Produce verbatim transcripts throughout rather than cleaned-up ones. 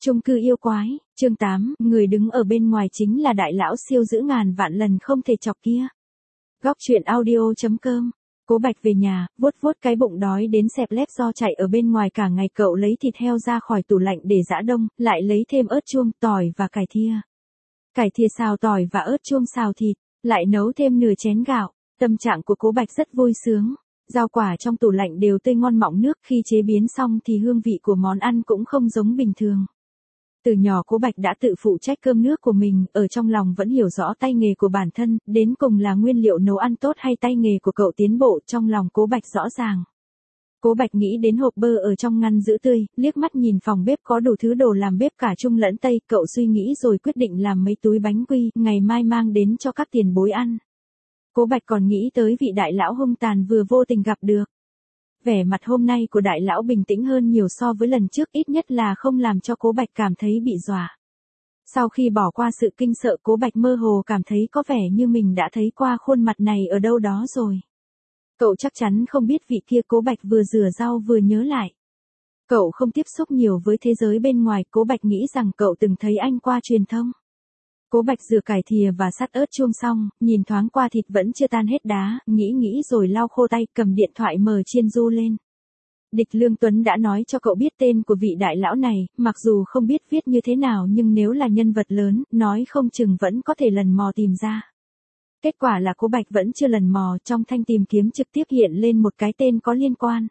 Chung cư yêu quái, chương tám, người đứng ở bên ngoài chính là đại lão siêu dữ ngàn vạn lần không thể chọc kia. Góc truyện audio.com. Cố Bạch về nhà, vuốt vuốt cái bụng đói đến xẹp lép do chạy ở bên ngoài cả ngày, cậu lấy thịt heo ra khỏi tủ lạnh để giã đông, lại lấy thêm ớt chuông, tỏi và cải thìa. Cải thìa xào tỏi và ớt chuông xào thịt, lại nấu thêm nửa chén gạo. Tâm trạng của Cố Bạch rất vui sướng. Rau quả trong tủ lạnh đều tươi ngon mọng nước, khi chế biến xong thì hương vị của món ăn cũng không giống bình thường. Từ nhỏ Cố Bạch đã tự phụ trách cơm nước của mình, ở trong lòng vẫn hiểu rõ tay nghề của bản thân, đến cùng là nguyên liệu nấu ăn tốt hay tay nghề của cậu tiến bộ, trong lòng Cố Bạch rõ ràng. Cố Bạch nghĩ đến hộp bơ ở trong ngăn giữ tươi, liếc mắt nhìn phòng bếp có đủ thứ đồ làm bếp cả Trung lẫn Tây, cậu suy nghĩ rồi quyết định làm mấy túi bánh quy, ngày mai mang đến cho các tiền bối ăn. Cố Bạch còn nghĩ tới vị đại lão hung tàn vừa vô tình gặp được. Vẻ mặt hôm nay của đại lão bình tĩnh hơn nhiều so với lần trước, ít nhất là không làm cho Cố Bạch cảm thấy bị dọa. Sau khi bỏ qua sự kinh sợ, Cố Bạch mơ hồ cảm thấy có vẻ như mình đã thấy qua khuôn mặt này ở đâu đó rồi. Cậu chắc chắn không biết vị kia. Cố Bạch vừa rửa rau vừa nhớ lại. Cậu không tiếp xúc nhiều với thế giới bên ngoài, Cố Bạch nghĩ rằng cậu từng thấy anh qua truyền thông. Cố Bạch rửa cải thìa và sắt ớt chuông xong, nhìn thoáng qua thịt vẫn chưa tan hết đá, nghĩ nghĩ rồi lau khô tay, cầm điện thoại mở chiên du lên. Địch Lương Tuấn đã nói cho cậu biết tên của vị đại lão này, mặc dù không biết viết như thế nào nhưng nếu là nhân vật lớn, nói không chừng vẫn có thể lần mò tìm ra. Kết quả là Cố Bạch vẫn chưa lần mò, trong thanh tìm kiếm trực tiếp hiện lên một cái tên có liên quan.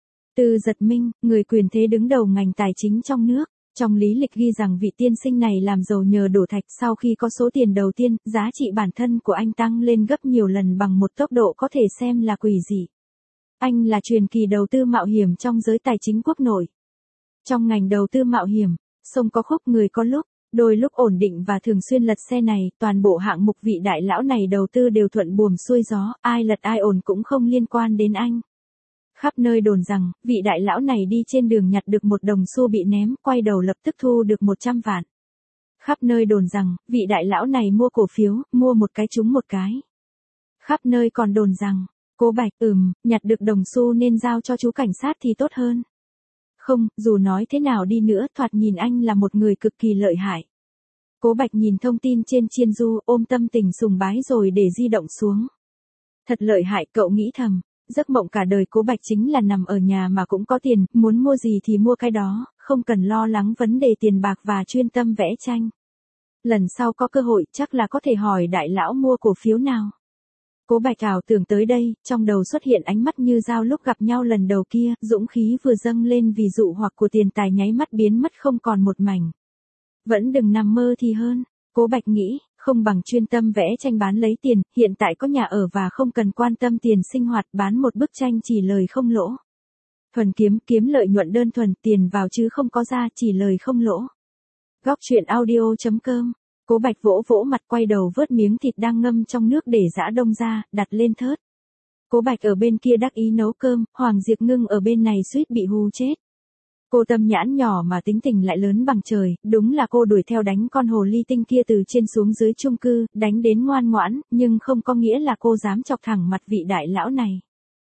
Từ Giật Minh, người quyền thế đứng đầu ngành tài chính trong nước. Trong lý lịch ghi rằng vị tiên sinh này làm giàu nhờ đổ thạch, sau khi có số tiền đầu tiên, giá trị bản thân của anh tăng lên gấp nhiều lần bằng một tốc độ có thể xem là quỷ dị. Anh là truyền kỳ đầu tư mạo hiểm trong giới tài chính quốc nội. Trong ngành đầu tư mạo hiểm, sông có khúc người có lúc, đôi lúc ổn định và thường xuyên lật xe này, toàn bộ hạng mục vị đại lão này đầu tư đều thuận buồm xuôi gió, ai lật ai ổn cũng không liên quan đến anh. Khắp nơi đồn rằng, vị đại lão này đi trên đường nhặt được một đồng xu bị ném, quay đầu lập tức thu được một trăm vạn. Khắp nơi đồn rằng, vị đại lão này mua cổ phiếu, mua một cái trúng một cái. Khắp nơi còn đồn rằng, Cố Bạch, ừm, nhặt được đồng xu nên giao cho chú cảnh sát thì tốt hơn. Không, dù nói thế nào đi nữa, thoạt nhìn anh là một người cực kỳ lợi hại. Cố Bạch nhìn thông tin trên chiên du, ôm tâm tình sùng bái rồi để di động xuống. Thật lợi hại, cậu nghĩ thầm. Giấc mộng cả đời Cố Bạch chính là nằm ở nhà mà cũng có tiền, muốn mua gì thì mua cái đó, không cần lo lắng vấn đề tiền bạc và chuyên tâm vẽ tranh. Lần sau có cơ hội chắc là có thể hỏi đại lão mua cổ phiếu nào. Cố Bạch ảo tưởng tới đây, trong đầu xuất hiện ánh mắt như dao lúc gặp nhau lần đầu kia, dũng khí vừa dâng lên vì dụ hoặc của tiền tài nháy mắt biến mất không còn một mảnh. Vẫn đừng nằm mơ thì hơn, Cố Bạch nghĩ. Không bằng chuyên tâm vẽ tranh bán lấy tiền, hiện tại có nhà ở và không cần quan tâm tiền sinh hoạt, bán một bức tranh chỉ lời không lỗ. Thuần kiếm, kiếm lợi nhuận đơn thuần, tiền vào chứ không có ra, chỉ lời không lỗ. Góc truyện audio.com. Cố Bạch vỗ vỗ mặt, quay đầu vớt miếng thịt đang ngâm trong nước để giã đông ra, đặt lên thớt. Cố Bạch ở bên kia đắc ý nấu cơm, Hoàng Diệp Ngưng ở bên này suýt bị hù chết. Cô Tâm Nhãn nhỏ mà tính tình lại lớn bằng trời, đúng là cô đuổi theo đánh con hồ ly tinh kia từ trên xuống dưới chung cư, đánh đến ngoan ngoãn, nhưng không có nghĩa là cô dám chọc thẳng mặt vị đại lão này.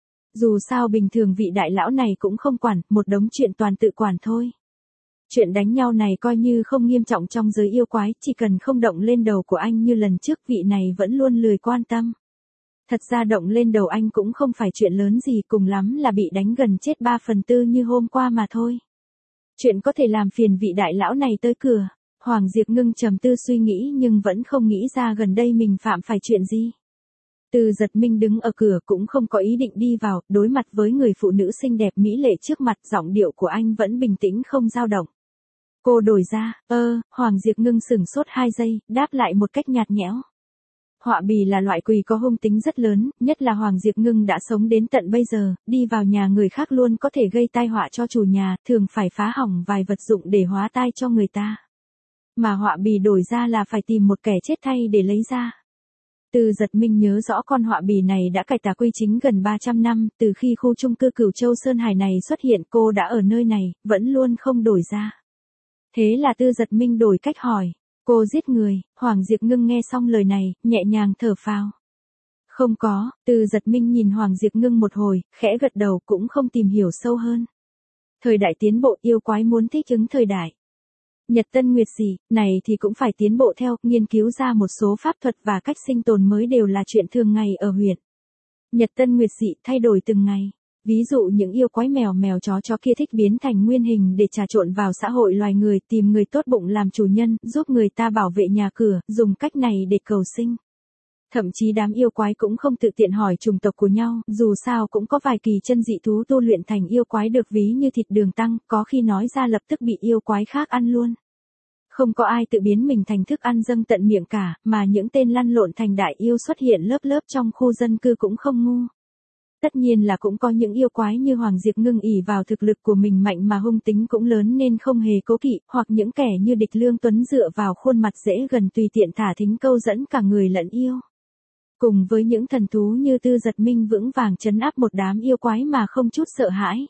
Dù sao bình thường vị đại lão này cũng không quản, một đống chuyện toàn tự quản thôi. Chuyện đánh nhau này coi như không nghiêm trọng trong giới yêu quái, chỉ cần không động lên đầu của anh như lần trước, vị này vẫn luôn lười quan tâm. Thật ra động lên đầu anh cũng không phải chuyện lớn gì, cùng lắm là bị đánh gần chết ba phần tư như hôm qua mà thôi. Chuyện có thể làm phiền vị đại lão này tới cửa. Hoàng Diệp Ngưng trầm tư suy nghĩ nhưng vẫn không nghĩ ra gần đây mình phạm phải chuyện gì. Từ Giật Minh đứng ở cửa cũng không có ý định đi vào, đối mặt với người phụ nữ xinh đẹp mỹ lệ trước mặt, giọng điệu của anh vẫn bình tĩnh không dao động. Cô đổi ra, ơ, Hoàng Diệp Ngưng sửng sốt hai giây, đáp lại một cách nhạt nhẽo. Họa bì là loại quỷ có hung tính rất lớn, nhất là Hoàng Diệp Ngưng đã sống đến tận bây giờ, đi vào nhà người khác luôn có thể gây tai họa cho chủ nhà, thường phải phá hỏng vài vật dụng để hóa tai cho người ta. Mà họa bì đổi ra là phải tìm một kẻ chết thay để lấy ra. Từ Giật Minh nhớ rõ con họa bì này đã cải tà quy chính gần ba trăm năm, từ khi khu chung cư Cửu Châu Sơn Hải này xuất hiện cô đã ở nơi này, vẫn luôn không đổi ra. Thế là Tư Giật Minh đổi cách hỏi. Cô giết người. Hoàng Diệp Ngưng nghe xong lời này, nhẹ nhàng thở phào. Không có. Từ Giật Minh nhìn Hoàng Diệp Ngưng một hồi, khẽ gật đầu, cũng không tìm hiểu sâu hơn. Thời đại tiến bộ, yêu quái muốn thích ứng thời đại. Nhật Tân Nguyệt gì, này thì cũng phải tiến bộ theo, nghiên cứu ra một số pháp thuật và cách sinh tồn mới đều là chuyện thường ngày ở huyện. Nhật Tân Nguyệt dị thay đổi từng ngày. Ví dụ những yêu quái mèo mèo chó chó kia thích biến thành nguyên hình để trà trộn vào xã hội loài người, tìm người tốt bụng làm chủ nhân, giúp người ta bảo vệ nhà cửa, dùng cách này để cầu sinh. Thậm chí đám yêu quái cũng không tự tiện hỏi chủng tộc của nhau, dù sao cũng có vài kỳ chân dị thú tu luyện thành yêu quái được ví như thịt đường tăng, có khi nói ra lập tức bị yêu quái khác ăn luôn. Không có ai tự biến mình thành thức ăn dâng tận miệng cả, mà những tên lăn lộn thành đại yêu xuất hiện lớp lớp trong khu dân cư cũng không ngu. Tất nhiên là cũng có những yêu quái như Hoàng Diệp Ngưng ỷ vào thực lực của mình mạnh mà hung tính cũng lớn nên không hề cố kỵ, hoặc những kẻ như Địch Lương Tuấn dựa vào khuôn mặt dễ gần tùy tiện thả thính câu dẫn cả người lẫn yêu. Cùng với những thần thú như Tư Giật Minh vững vàng trấn áp một đám yêu quái mà không chút sợ hãi.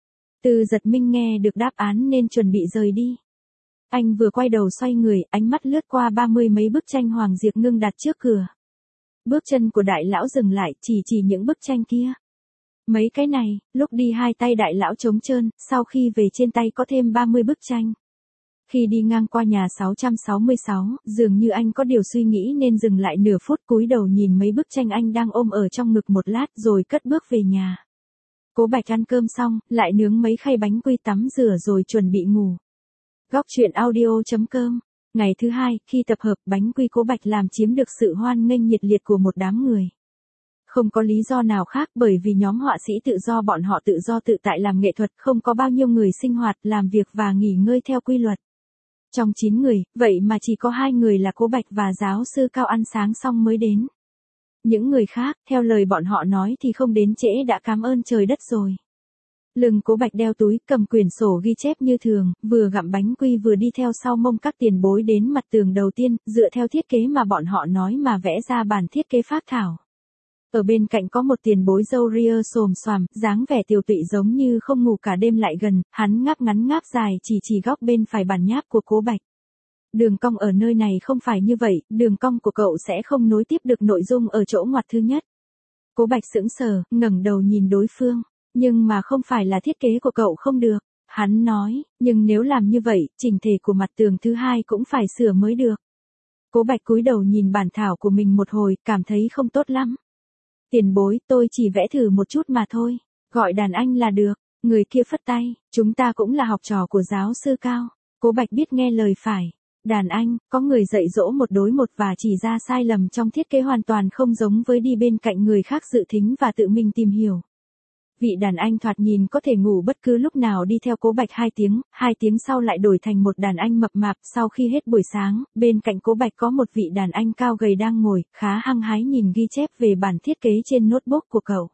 Tư Giật Minh nghe được đáp án nên chuẩn bị rời đi. Anh vừa quay đầu xoay người, ánh mắt lướt qua ba mươi mấy bức tranh Hoàng Diệp Ngưng đặt trước cửa. Bước chân của đại lão dừng lại, chỉ chỉ những bức tranh kia. Mấy cái này, lúc đi hai tay đại lão trống trơn, sau khi về trên tay có thêm ba mươi bức tranh. Khi đi ngang qua nhà sáu trăm sáu mươi sáu, dường như anh có điều suy nghĩ nên dừng lại nửa phút cúi đầu nhìn mấy bức tranh anh đang ôm ở trong ngực một lát rồi cất bước về nhà. Cố Bạch ăn cơm xong, lại nướng mấy khay bánh quy tắm rửa rồi chuẩn bị ngủ. Góc truyện audio chấm com. Ngày thứ hai, khi tập hợp bánh quy Cố Bạch làm chiếm được sự hoan nghênh nhiệt liệt của một đám người. Không có lý do nào khác bởi vì nhóm họa sĩ tự do bọn họ tự do tự tại làm nghệ thuật, không có bao nhiêu người sinh hoạt, làm việc và nghỉ ngơi theo quy luật. Trong chín người, vậy mà chỉ có hai người là Cố Bạch và giáo sư Cao ăn sáng xong mới đến. Những người khác, theo lời bọn họ nói thì không đến trễ đã cảm ơn trời đất rồi. Lưng Cố Bạch đeo túi, cầm quyển sổ ghi chép như thường, vừa gặm bánh quy vừa đi theo sau mông các tiền bối đến mặt tường đầu tiên, dựa theo thiết kế mà bọn họ nói mà vẽ ra bản thiết kế phác thảo. Ở bên cạnh có một tiền bối râu ria xồm xoàm, dáng vẻ tiều tụy giống như không ngủ cả đêm lại gần, hắn ngáp ngắn ngáp dài chỉ chỉ góc bên phải bản nháp của Cố Bạch. Đường cong ở nơi này không phải như vậy, đường cong của cậu sẽ không nối tiếp được nội dung ở chỗ ngoặt thứ nhất. Cố Bạch sững sờ, ngẩng đầu nhìn đối phương, nhưng mà không phải là thiết kế của cậu không được. Hắn nói, nhưng nếu làm như vậy, chỉnh thể của mặt tường thứ hai cũng phải sửa mới được. Cố Bạch cúi đầu nhìn bản thảo của mình một hồi, cảm thấy không tốt lắm. Tiền bối, tôi chỉ vẽ thử một chút mà thôi, gọi đàn anh là được. Người kia phất tay, chúng ta cũng là học trò của giáo sư Cao. Cố Bạch biết nghe lời phải. Đàn anh, có người dạy dỗ một đối một và chỉ ra sai lầm trong thiết kế hoàn toàn không giống với đi bên cạnh người khác dự thính và tự mình tìm hiểu. Vị đàn anh thoạt nhìn có thể ngủ bất cứ lúc nào đi theo Cố Bạch hai tiếng, hai tiếng sau lại đổi thành một đàn anh mập mạp. Sau khi hết buổi sáng, bên cạnh Cố Bạch có một vị đàn anh cao gầy đang ngồi, khá hăng hái nhìn ghi chép về bản thiết kế trên notebook của cậu.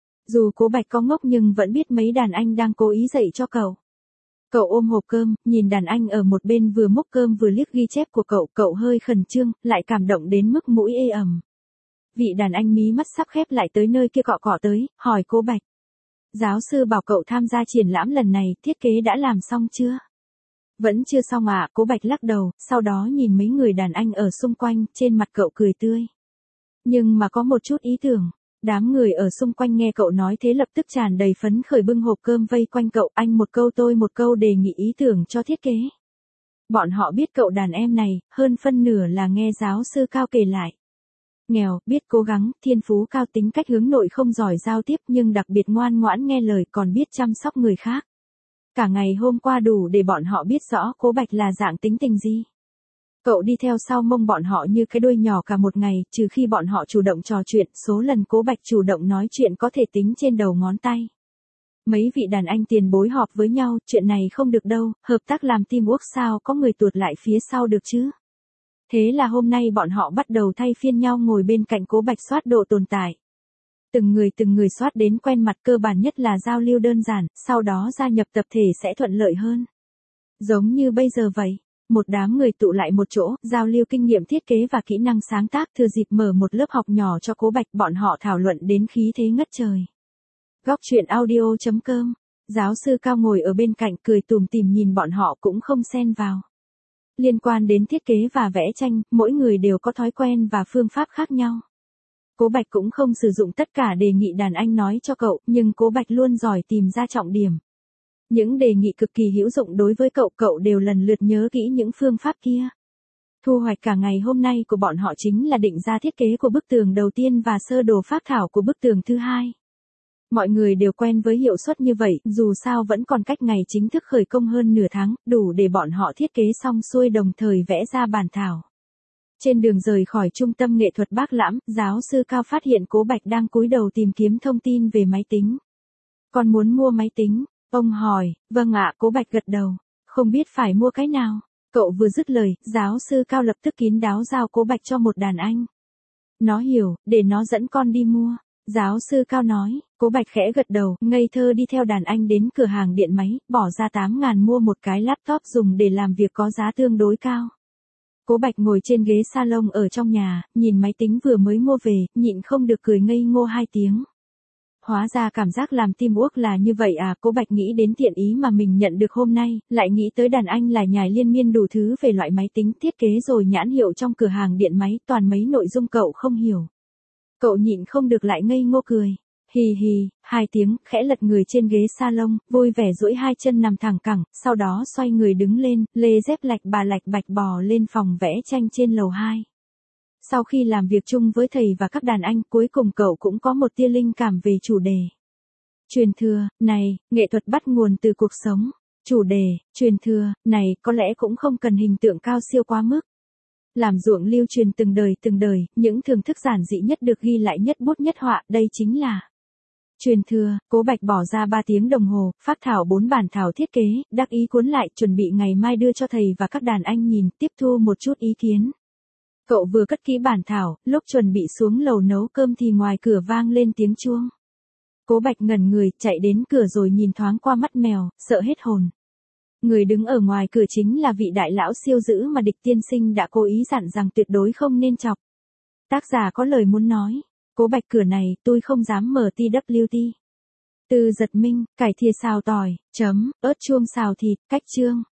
Dù Cố Bạch có ngốc nhưng vẫn biết mấy đàn anh đang cố ý dạy cho cậu. Cậu ôm hộp cơm, nhìn đàn anh ở một bên vừa múc cơm vừa liếc ghi chép của cậu, cậu hơi khẩn trương, lại cảm động đến mức mũi ê ẩm. Vị đàn anh mí mắt sắp khép lại tới nơi kia cọ cọ tới, hỏi Cố Bạch. Giáo sư bảo cậu tham gia triển lãm lần này, thiết kế đã làm xong chưa? Vẫn chưa xong ạ, à, Cố Bạch lắc đầu, sau đó nhìn mấy người đàn anh ở xung quanh, trên mặt cậu cười tươi. Nhưng mà có một chút ý tưởng. Đám người ở xung quanh nghe cậu nói thế lập tức tràn đầy phấn khởi bưng hộp cơm vây quanh cậu, anh một câu tôi một câu đề nghị ý tưởng cho thiết kế. Bọn họ biết cậu đàn em này, hơn phân nửa là nghe giáo sư Cao kể lại. Nghèo, biết cố gắng, thiên phú cao, tính cách hướng nội không giỏi giao tiếp nhưng đặc biệt ngoan ngoãn nghe lời còn biết chăm sóc người khác. Cả ngày hôm qua đủ để bọn họ biết rõ Cố Bạch là dạng tính tình gì. Cậu đi theo sau mông bọn họ như cái đuôi nhỏ cả một ngày, trừ khi bọn họ chủ động trò chuyện, số lần Cố Bạch chủ động nói chuyện có thể tính trên đầu ngón tay. Mấy vị đàn anh tiền bối họp với nhau, chuyện này không được đâu, hợp tác làm teamwork sao có người tuột lại phía sau được chứ. Thế là hôm nay bọn họ bắt đầu thay phiên nhau ngồi bên cạnh Cố Bạch soát độ tồn tại. Từng người từng người soát đến quen mặt, cơ bản nhất là giao lưu đơn giản, sau đó gia nhập tập thể sẽ thuận lợi hơn. Giống như bây giờ vậy. Một đám người tụ lại một chỗ, giao lưu kinh nghiệm thiết kế và kỹ năng sáng tác, thừa dịp mở một lớp học nhỏ cho Cố Bạch, bọn họ thảo luận đến khí thế ngất trời. Góc truyện audio chấm com. Giáo sư Cao ngồi ở bên cạnh cười tủm tỉm nhìn bọn họ cũng không xen vào. Liên quan đến thiết kế và vẽ tranh, mỗi người đều có thói quen và phương pháp khác nhau. Cố Bạch cũng không sử dụng tất cả đề nghị đàn anh nói cho cậu, nhưng Cố Bạch luôn giỏi tìm ra trọng điểm. Những đề nghị cực kỳ hữu dụng đối với cậu, cậu đều lần lượt nhớ kỹ những phương pháp kia. Thu hoạch cả ngày hôm nay của bọn họ chính là định ra thiết kế của bức tường đầu tiên và sơ đồ phác thảo của bức tường thứ hai. Mọi người đều quen với hiệu suất như vậy, dù sao vẫn còn cách ngày chính thức khởi công hơn nửa tháng, đủ để bọn họ thiết kế xong xuôi đồng thời vẽ ra bản thảo. Trên đường rời khỏi trung tâm nghệ thuật Bác Lãm, giáo sư Cao phát hiện Cố Bạch đang cúi đầu tìm kiếm thông tin về máy tính. Con muốn mua máy tính? Ông hỏi. Vâng ạ, Cố Bạch gật đầu. Không biết phải mua cái nào? Cậu vừa dứt lời, giáo sư Cao lập tức kín đáo giao Cố Bạch cho một đàn anh. Nó hiểu, để nó dẫn con đi mua. Giáo sư Cao nói. Cố Bạch khẽ gật đầu, ngây thơ đi theo đàn anh đến cửa hàng điện máy, bỏ ra tám ngàn mua một cái laptop dùng để làm việc có giá tương đối cao. Cố Bạch ngồi trên ghế salon ở trong nhà, nhìn máy tính vừa mới mua về, nhịn không được cười ngây ngô hai tiếng. Hóa ra cảm giác làm teamwork là như vậy à, Cố Bạch nghĩ đến tiện ý mà mình nhận được hôm nay, lại nghĩ tới đàn anh lại nhải liên miên đủ thứ về loại máy tính thiết kế rồi nhãn hiệu trong cửa hàng điện máy, toàn mấy nội dung cậu không hiểu. Cậu nhịn không được lại ngây ngô cười. Hì hì, hai tiếng, khẽ lật người trên ghế salon, vui vẻ duỗi hai chân nằm thẳng cẳng, sau đó xoay người đứng lên, lê dép lạch bà lạch bạch bò lên phòng vẽ tranh trên lầu hai. Sau khi làm việc chung với thầy và các đàn anh, cuối cùng cậu cũng có một tia linh cảm về chủ đề. Truyền thừa, này, nghệ thuật bắt nguồn từ cuộc sống. Chủ đề, truyền thừa, này, có lẽ cũng không cần hình tượng cao siêu quá mức. Làm ruộng lưu truyền từng đời từng đời, những thưởng thức giản dị nhất được ghi lại nhất bút nhất họa, đây chính là truyền thừa. Cố Bạch bỏ ra ba tiếng đồng hồ, phác thảo bốn bản thảo thiết kế, đắc ý cuốn lại, chuẩn bị ngày mai đưa cho thầy và các đàn anh nhìn, tiếp thu một chút ý kiến. Cậu vừa cất kỹ bản thảo, lúc chuẩn bị xuống lầu nấu cơm thì ngoài cửa vang lên tiếng chuông. Cố Bạch ngẩn người, chạy đến cửa rồi nhìn thoáng qua mắt mèo, sợ hết hồn. Người đứng ở ngoài cửa chính là vị đại lão siêu dữ mà Địch tiên sinh đã cố ý dặn rằng tuyệt đối không nên chọc. Tác giả có lời muốn nói. Cố Bạch, cửa này, tôi không dám mở tê vê tê. Từ Giật Minh, cải thìa xào tỏi, chấm, ớt chuông xào thịt, cách chương.